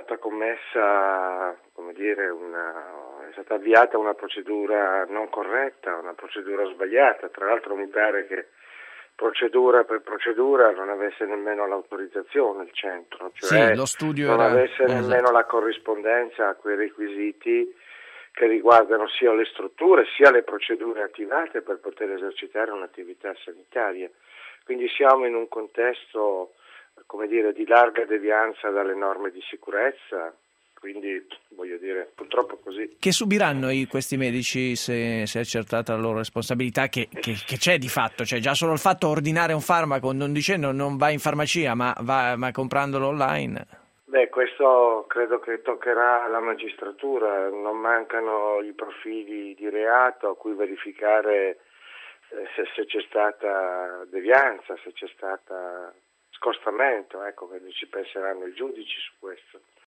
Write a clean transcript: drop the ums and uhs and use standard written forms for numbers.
stata commessa, è stata avviata una procedura non corretta, una procedura sbagliata. Tra l'altro mi pare che procedura per procedura non avesse nemmeno l'autorizzazione il centro, Sì, cioè lo studio non era... avesse nemmeno esatto. la corrispondenza a quei requisiti che riguardano sia le strutture sia le procedure attivate per poter esercitare un'attività sanitaria. Quindi siamo in un contesto, di larga devianza dalle norme di sicurezza, quindi purtroppo così. Che subiranno questi medici se è accertata la loro responsabilità, che c'è di fatto? Cioè, già solo il fatto di ordinare un farmaco non dicendo non va in farmacia ma comprandolo online. Questo credo che toccherà alla magistratura, non mancano i profili di reato a cui verificare se c'è stata devianza, se c'è stata scostamento, quindi ci penseranno i giudici su questo.